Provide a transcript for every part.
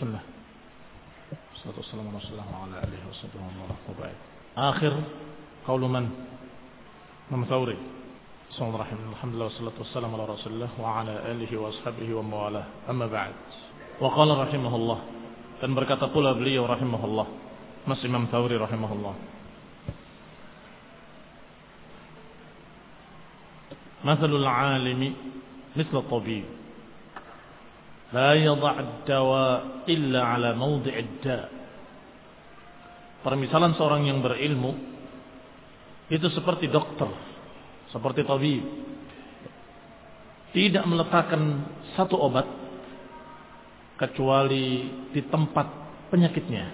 Bismillah. Assalamualaikum warahmatullahi wabarakatuh. Akhir qaulu man? Imam Thawri. Alhamdulillah wassalatu wassalamu ala Rasulillah wa ala alihi wa ashabihi wa mawalah. Amma ba'd. Wa qala rahimahullah, dan berkata pula beliau rahimahullah, Mas Imam Thawri rahimahullah, mathalul alimi misla tabib la yadha' ad-dawa illa ala mawdi' ad-da'. Permisalan seorang yang berilmu itu seperti dokter, seperti tabib, tidak meletakkan satu obat kecuali di tempat penyakitnya.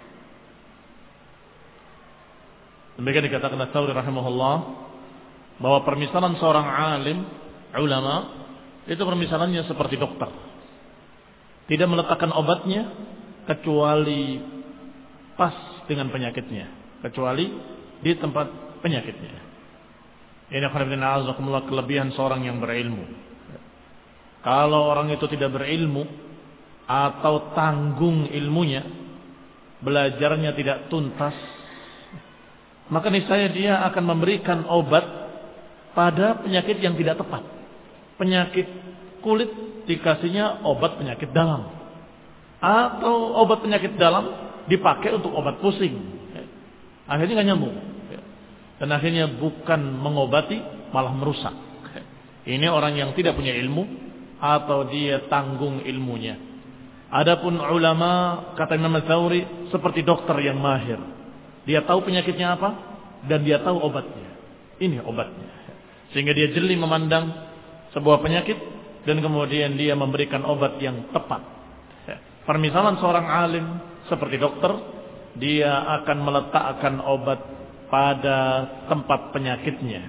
Demikian dikatakan Ats-Tsauri rahimahullah, bahwa permisalan seorang alim, ulama, itu permisalannya seperti dokter, tidak meletakkan obatnya kecuali pas dengan penyakitnya, kecuali di tempat penyakitnya. Ini akhirnya kelebihan seorang yang berilmu. Kalau orang itu tidak berilmu atau tanggung ilmunya, belajarnya tidak tuntas, maka niscaya dia akan memberikan obat pada penyakit yang tidak tepat. Penyakit kulit dikasihnya obat penyakit dalam, atau obat penyakit dalam dipakai untuk obat pusing. Akhirnya nggak nyambung, dan akhirnya bukan mengobati malah merusak. Ini orang yang tidak punya ilmu atau dia tanggung ilmunya. Adapun ulama, kata Imam Ats-Tsauri, seperti dokter yang mahir. Dia tahu penyakitnya apa dan dia tahu obatnya. Ini obatnya. Sehingga dia jeli memandang sebuah penyakit dan kemudian dia memberikan obat yang tepat. Permisalan seorang alim seperti dokter, dia akan meletakkan obat pada tempat penyakitnya.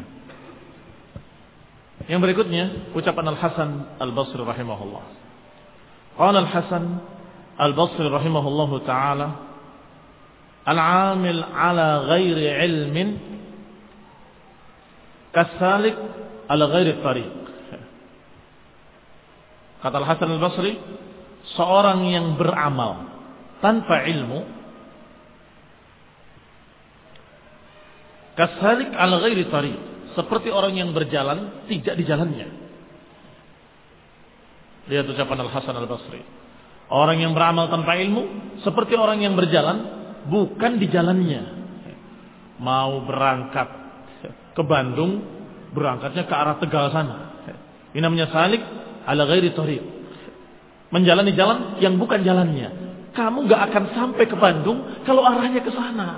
Yang berikutnya ucapan Al-Hasan Al-Basri rahimahullah. Qala Al-Hasan Al-Basri rahimahullahu taala, al-'amil 'ala ghairi 'ilmin kasalik 'ala ghairi tariq. Kata Al-Hasan Al-Basri, seorang yang beramal tanpa ilmu kasalik 'ala ghairi tariq, seperti orang yang berjalan tidak di jalannya. Lihat ucapan Al-Hasan Al-Basri. Orang yang beramal tanpa ilmu seperti orang yang berjalan bukan di jalannya. Mau berangkat ke Bandung, berangkatnya ke arah Tegal sana. Ini namanya salik ala ghairi thariq. Menjalani jalan yang bukan jalannya. Kamu gak akan sampai ke Bandung kalau arahnya ke sana.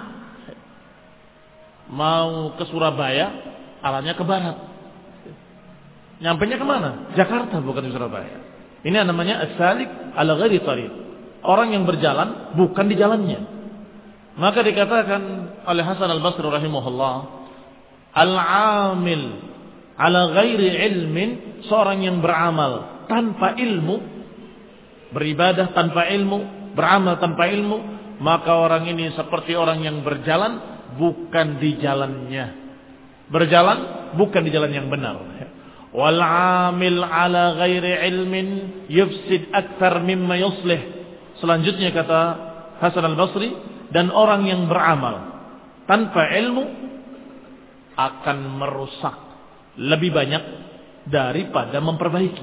Mau ke Surabaya, arahnya ke barat. Nyampainya kemana? Jakarta, bukan di Surabaya. Ini namanya as-salik ala ghairi thariq. Orang yang berjalan bukan di jalannya. Maka dikatakan oleh Hasan Al-Basri rahimahullah, al-'amil ala ghairi ilmin, seorang yang beramal tanpa ilmu, beribadah tanpa ilmu, beramal tanpa ilmu, maka orang ini seperti orang yang berjalan bukan di jalannya. Berjalan bukan di jalan yang benar. Wal 'amil ala ghairi ilmin yufsid akthar mimma yuslih. Selanjutnya kata Hasan Al-Basri, dan orang yang beramal tanpa ilmu akan merusak lebih banyak daripada memperbaiki.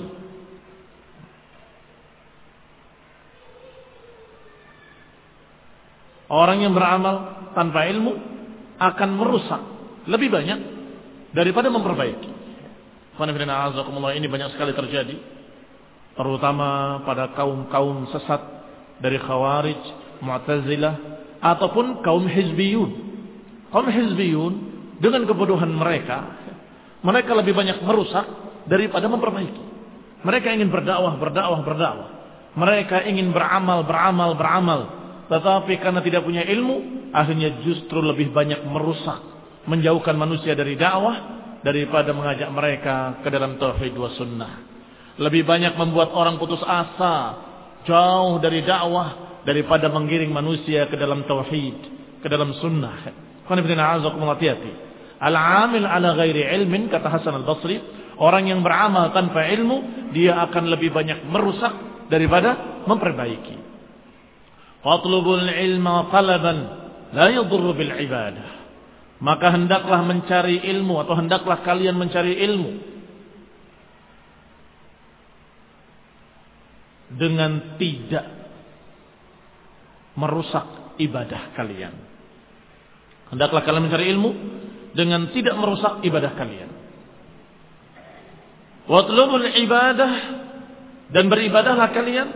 Orang yang beramal tanpa ilmu akan merusak lebih banyak daripada memperbaiki. Ini banyak sekali terjadi, terutama pada kaum-kaum sesat dari Khawarij, Mu'tazilah, ataupun kaum Hizbiyun. Kaum Hizbiyun dengan kebodohan mereka lebih banyak merusak daripada memperbaiki. Mereka ingin berdakwah. Mereka ingin beramal. Tetapi karena tidak punya ilmu, akhirnya justru lebih banyak merusak, menjauhkan manusia dari dakwah daripada mengajak mereka ke dalam tauhid wa sunnah. Lebih banyak membuat orang putus asa, jauh dari dakwah, daripada menggiring manusia ke dalam tauhid, ke dalam sunnah. Al-'amil ala ghairi ilmin, kata Hasan Al-Basri, orang yang beramal tanpa ilmu, dia akan lebih banyak merusak daripada memperbaiki. Fatlubul ilma talaban la yadurru bil ibadah. Maka hendaklah mencari ilmu atau hendaklah kalian mencari ilmu dengan tidak merusak ibadah kalian. Hendaklah kalian mencari ilmu dengan tidak merusak ibadah kalian. Watlubul ibadah, dan beribadahlah kalian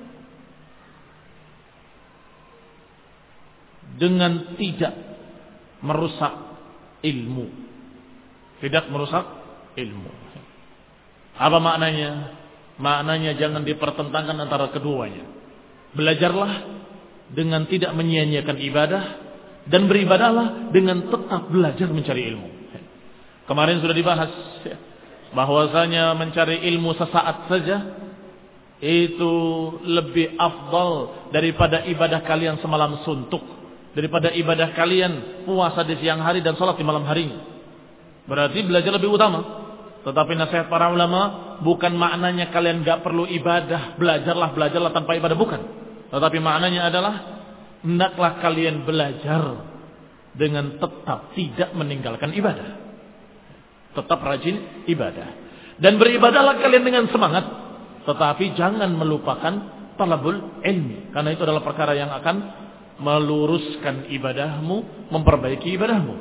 dengan tidak merusak ilmu. Tidak merusak ilmu. Apa maknanya? Maknanya jangan dipertentangkan antara keduanya. Belajarlah dengan tidak menyia-nyiakan ibadah, dan beribadahlah dengan tetap belajar mencari ilmu. Kemarin sudah dibahas bahwasanya mencari ilmu sesaat saja itu lebih afdal daripada ibadah kalian semalam suntuk, daripada ibadah kalian puasa di siang hari dan salat di malam harinya. Berarti belajar lebih utama. Tetapi nasihat para ulama bukan maknanya kalian gak perlu ibadah, belajarlah tanpa ibadah, bukan. Tetapi maknanya adalah hendaklah kalian belajar dengan tetap tidak meninggalkan ibadah. Tetap rajin ibadah. Dan beribadahlah kalian dengan semangat, tetapi jangan melupakan talabul ilmi, karena itu adalah perkara yang akan meluruskan ibadahmu, memperbaiki ibadahmu.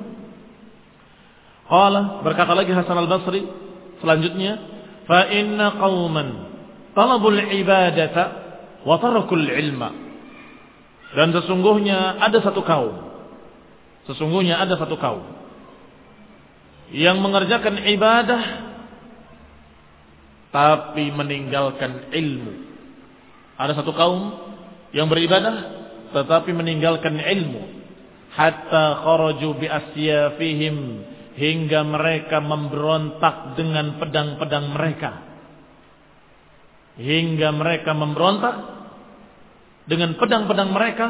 Qala, berkata lagi Hasan al-Basri selanjutnya, fa inna qauman talabul ibadata wa tarakul ilma. Dan sesungguhnya ada satu kaum yang mengerjakan ibadah tapi meninggalkan ilmu. Ada satu kaum yang beribadah tetapi meninggalkan ilmu. Hatta kharaju bi asyafihim, hingga mereka memberontak dengan pedang-pedang mereka. Hingga mereka memberontak dengan pedang-pedang mereka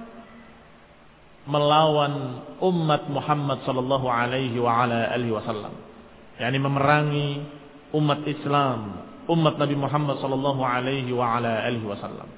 melawan umat Muhammad sallallahu alaihi wa ala alihi wasallam. Yani memerangi umat Islam, umat Nabi Muhammad sallallahu alaihi wa ala alihi wasallam.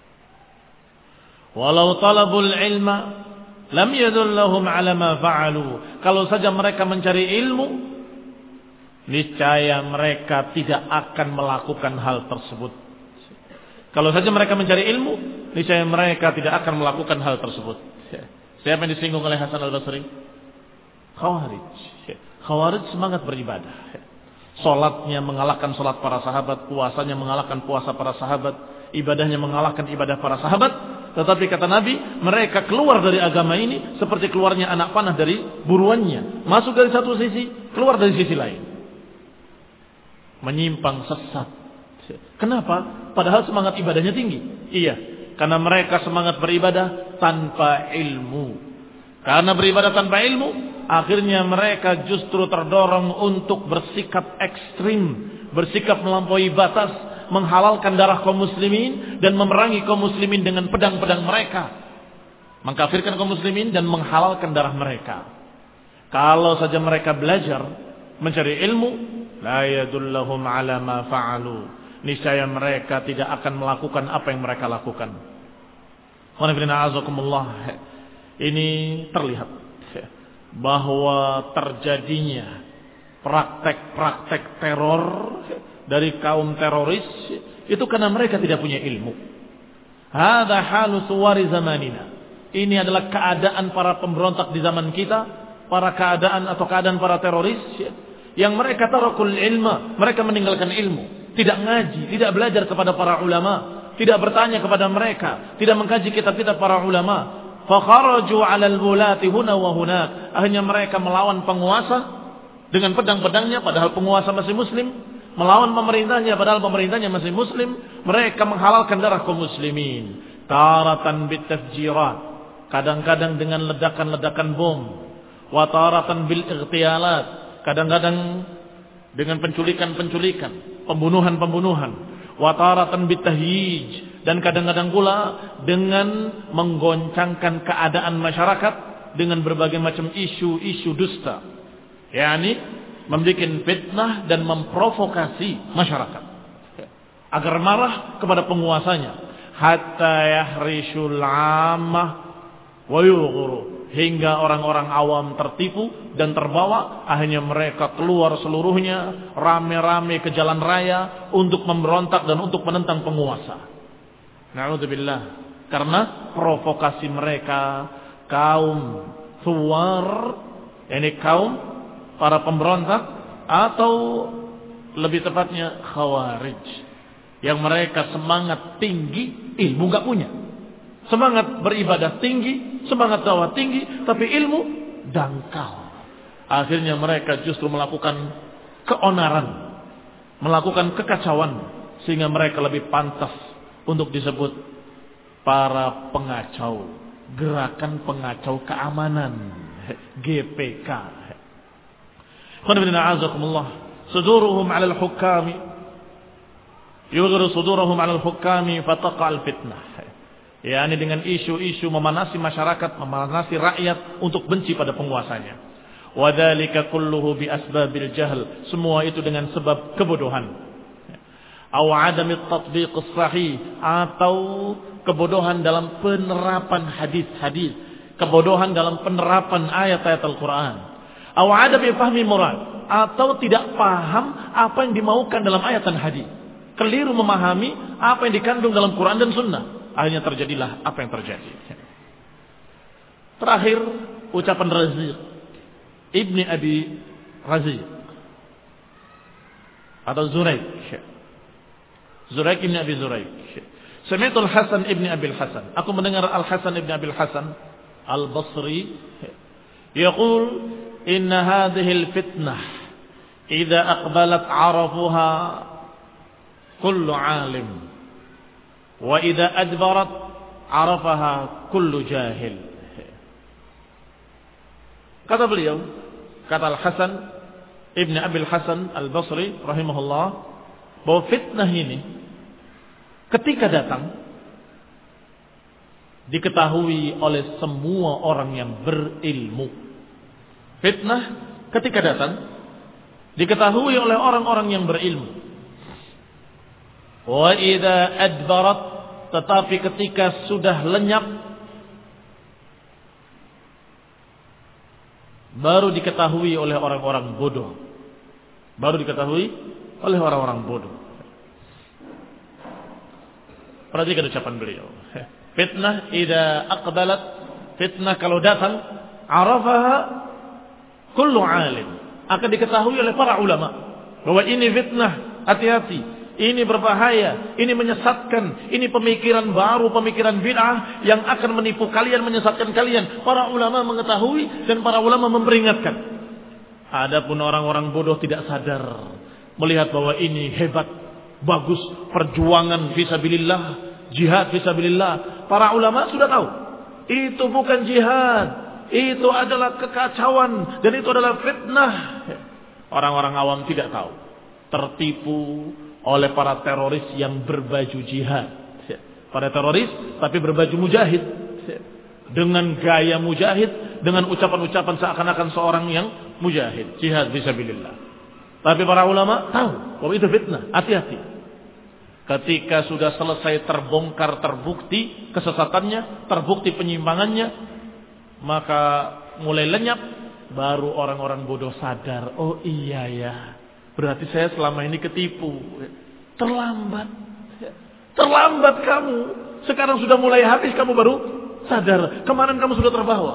Walau talabul ilma lam yadullahum ala ma fa'alu. Kalau saja mereka mencari ilmu, niscaya mereka tidak akan melakukan hal tersebut. Kalau saja mereka mencari ilmu, niscaya mereka tidak akan melakukan hal tersebut. Siapa yang disinggung oleh Hasan al-Basri? Khawarij. Khawarij semangat beribadah. Salatnya mengalahkan salat para sahabat, puasanya mengalahkan puasa para sahabat, ibadahnya mengalahkan ibadah para sahabat. Tetapi kata Nabi, mereka keluar dari agama ini seperti keluarnya anak panah dari buruannya. Masuk dari satu sisi, keluar dari sisi lain. Menyimpang, sesat. Kenapa? Padahal semangat ibadahnya tinggi. Iya, karena mereka semangat beribadah tanpa ilmu. Karena beribadah tanpa ilmu, akhirnya mereka justru terdorong untuk bersikap ekstrim, bersikap melampaui batas, menghalalkan darah kaum muslimin dan memerangi kaum muslimin dengan pedang-pedang mereka, mengkafirkan kaum muslimin dan menghalalkan darah mereka. Kalau saja mereka belajar mencari ilmu, la yadullahum ala ma fa'alu, niscaya mereka tidak akan melakukan apa yang mereka lakukan. Ini terlihat bahwa terjadinya praktek-praktek teror dari kaum teroris itu karena mereka tidak punya ilmu. Hadza halu suwari zamanina. Ini adalah keadaan para pemberontak di zaman kita, keadaan para teroris yang mereka tarakul ilma, mereka meninggalkan ilmu, tidak ngaji, tidak belajar kepada para ulama, tidak bertanya kepada mereka, tidak mengkaji kitab-kitab para ulama. Fa kharaju 'alal wulati huna wa hunak. Akhirnya mereka melawan penguasa dengan pedang-pedangnya padahal penguasa masih muslim, melawan pemerintahnya padahal pemerintahnya masih muslim. Mereka menghalalkan darah kaum muslimin. Taratan bitafjirat, kadang-kadang dengan ledakan-ledakan bom. Wa taratan bil ightiyalat, kadang-kadang dengan penculikan-penculikan, pembunuhan-pembunuhan. Wa taratan bitahyij, dan kadang-kadang pula dengan menggoncangkan keadaan masyarakat dengan berbagai macam isu-isu dusta. Yani membuat fitnah dan memprovokasi masyarakat agar marah kepada penguasanya. hatta yahrishul 'ammah wa yughru, hingga orang-orang awam tertipu dan terbawa, akhirnya mereka keluar seluruhnya rame-rame ke jalan raya untuk memberontak dan untuk menentang penguasa. Na'udzubillah, karena provokasi mereka kaum Thuwar, ini kaum para pemberontak, atau lebih tepatnya Khawarij, yang mereka semangat tinggi, ilmu gak punya. Semangat beribadah tinggi, semangat dakwah tinggi, tapi ilmu dangkal. Akhirnya mereka justru melakukan keonaran, melakukan kekacauan, sehingga mereka lebih pantas untuk disebut para pengacau, gerakan pengacau keamanan, GPK. Suduruhum 'alal hukami yughru suduruhum 'alal hukami fataqa'al fitnah. yakni dengan isu-isu memanasi masyarakat, memanasi rakyat untuk benci pada penguasanya. Wadzalika kulluhu bi asbabil jahl, semua itu dengan sebab kebodohan. Aw adamit tatbiq as-sahih, atau kebodohan dalam penerapan hadis-hadis, kebodohan dalam penerapan ayat-ayat Al-Qur'an. Aw adami fahmi murad, atau tidak paham apa yang dimaukan dalam ayat dan hadis. Keliru memahami apa yang dikandung dalam Quran dan Sunnah. Akhirnya terjadilah apa yang terjadi. Terakhir, ucapan Raziq Ibni Abi Raziq atau Zuraik Ibni Abi Zuraik. Sami'tu Al-Hasan Ibni Abi Al-Hasan, aku mendengar Al-Hasan Ibni Abi Al-Hasan Al-Basri yaqul inna hadhihi al-fitnah idza aqbalat 'arafuha kullu 'alim wa idza adbarat 'arafaha kullu jahil. Kata beliau, kata Al-Hasan Ibn Abi Al-Hasan Al-Basri rahimahullah, bahwa fitnah ini ketika datang diketahui oleh semua orang yang berilmu. Fitnah ketika datang diketahui oleh orang-orang yang berilmu. Wa idza adbarat, tetapi ketika sudah lenyap baru diketahui oleh orang-orang bodoh. Baru diketahui oleh orang-orang bodoh. Perhatikan ucapan beliau. Fitnah idza aqbalat, fitnah kalau datang, arafaha kullu alim, akan diketahui oleh para ulama bahwa ini fitnah, hati-hati. Ini berbahaya, ini menyesatkan, ini pemikiran baru, pemikiran bid'ah yang akan menipu kalian, menyesatkan kalian. Para ulama mengetahui dan para ulama memperingatkan. Adapun orang-orang bodoh tidak sadar, melihat bahwa ini hebat, bagus, perjuangan fisabilillah, jihad fisabilillah. Para ulama sudah tahu, itu bukan jihad, itu adalah kekacauan dan itu adalah fitnah. Orang-orang awam tidak tahu, tertipu oleh para teroris yang berbaju jihad. Para teroris tapi berbaju mujahid, dengan gaya mujahid, dengan ucapan-ucapan seakan-akan seorang yang mujahid, jihad fisabilillah. Tapi para ulama tahu bahwa itu fitnah, hati-hati. Ketika sudah selesai terbongkar, terbukti kesesatannya, terbukti penyimpangannya, maka mulai lenyap, baru orang-orang bodoh sadar, oh iya ya, berarti saya selama ini ketipu. Terlambat. Terlambat kamu. Sekarang sudah mulai habis, kamu baru sadar. Kemarin kamu sudah terbawa.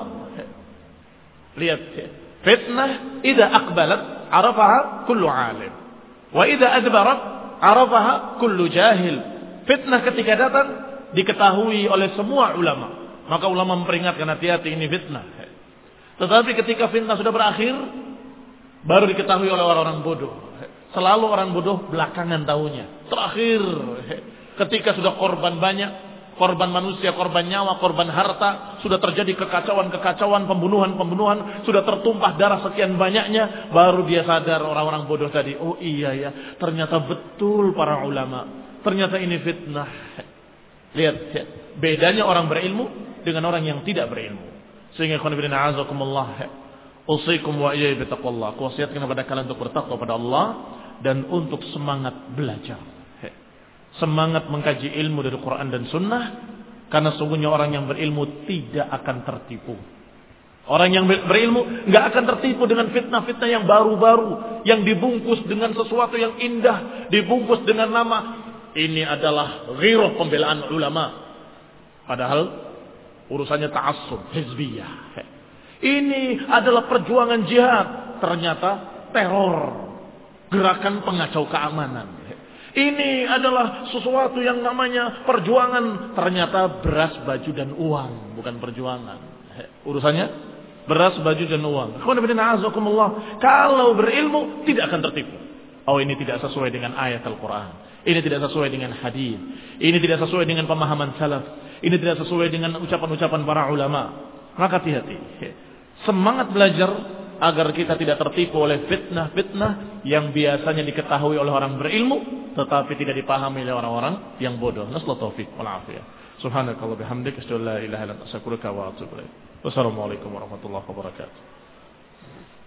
Lihat. Fitnah idza aqbalat arafaha kullu alim. Wa idza adbarat arafaha kullu jahil. Fitnah ketika datang diketahui oleh semua ulama. Maka ulama memperingatkan, hati-hati, ini fitnah. Tetapi ketika fitnah sudah berakhir, baru diketahui oleh orang-orang bodoh. Selalu orang bodoh belakangan tahunya. Terakhir, ketika sudah korban banyak, korban manusia, korban nyawa, korban harta, sudah terjadi kekacauan-kekacauan, pembunuhan-pembunuhan, sudah tertumpah darah sekian banyaknya, baru dia sadar orang-orang bodoh tadi, oh iya ya, ternyata betul para ulama, ternyata ini fitnah. Lihat, bedanya orang berilmu dengan orang yang tidak berilmu. Sehingga ikhwan fillah azakumullah, usikum wa iyaya bitaqwallah. Kuwasiatkan kepada kalian untuk bertakwa pada Allah dan untuk semangat belajar. semangat mengkaji ilmu dari Quran dan Sunnah, karena sungguhnya orang yang berilmu tidak akan tertipu. Orang yang berilmu nggak akan tertipu dengan fitnah-fitnah yang baru-baru, yang dibungkus dengan sesuatu yang indah, dibungkus dengan nama ini adalah ghirah pembelaan ulama, padahal urusannya ta'assub hizbiyah. Ini adalah perjuangan jihad, ternyata teror, gerakan pengacau keamanan. Ini adalah sesuatu yang namanya perjuangan, ternyata beras, baju dan uang, bukan perjuangan. Urusannya beras, baju dan uang. Kalau berilmu tidak akan tertipu. Oh, ini tidak sesuai dengan ayat Al-Quran. Ini tidak sesuai dengan hadis. Ini tidak sesuai dengan pemahaman salaf. Ini tidak sesuai dengan ucapan-ucapan para ulama. Maka hati-hati. Semangat belajar agar kita tidak tertipu oleh fitnah-fitnah yang biasanya diketahui oleh orang berilmu tetapi tidak dipahami oleh orang-orang yang bodoh. Nasallahu taufiq wal afiyah. Subhanakallah bihamdika asyhadu an la ilaha illa anta astaghfiruka wa atubu ilaik. Wassalamualaikum warahmatullahi wabarakatuh.